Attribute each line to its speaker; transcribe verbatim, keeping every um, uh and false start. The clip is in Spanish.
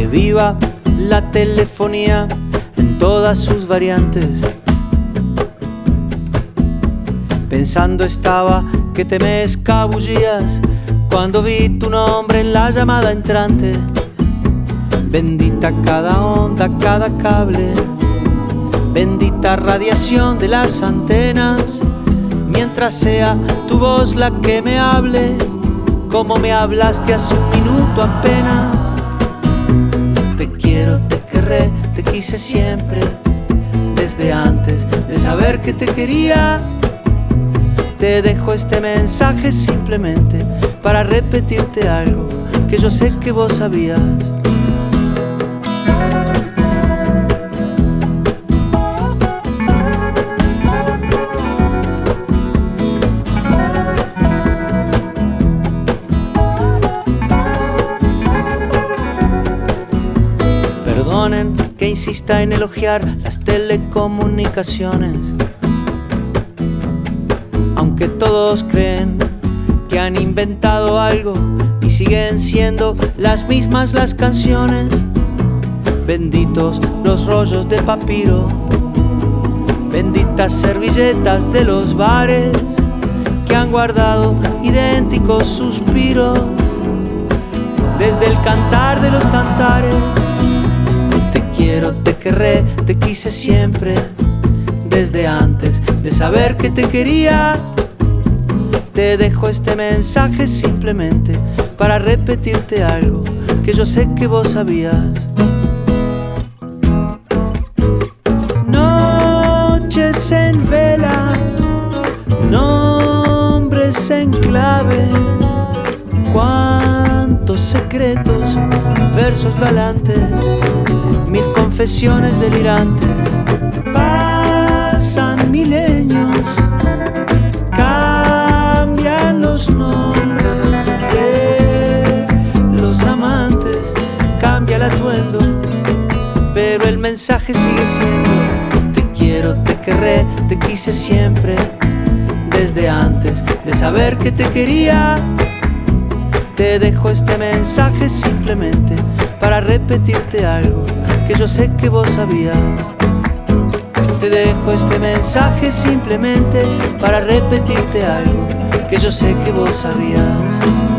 Speaker 1: viva la telefonía en todas sus variantes. Pensando estaba que te me escabullías cuando vi tu nombre en la llamada entrante. Bendita cada onda, cada cable, bendita radiación de las antenas, mientras sea tu voz la que me hable, como me hablaste hace un minuto apenas. Te quiero, te querré, te quise siempre, desde antes de saber que te quería. Te dejo este mensaje simplemente para repetirte algo que yo sé que vos sabías. Perdonen que insista en elogiar las telecomunicaciones, aunque todos creen que han inventado algo y siguen siendo las mismas las canciones. Benditos los rollos de papiro, benditas servilletas de los bares que han guardado idénticos suspiros desde el cantar de los cantares. Te quiero, te querré, te quise siempre, desde antes de saber que te quería. Te dejo este mensaje simplemente para repetirte algo que yo sé que vos sabías. Noches en vela, nombres en clave, cuántos secretos, versos galantes, mil confesiones delirantes. Pasan milenios, cambian los nombres de los amantes, cambia el atuendo, pero el mensaje sigue siendo: te quiero, te querré, te quise siempre, desde antes de saber que te quería. Te dejo este mensaje simplemente para repetirte algo que yo sé que vos sabías. Te dejo este mensaje simplemente para repetirte algo que yo sé que vos sabías.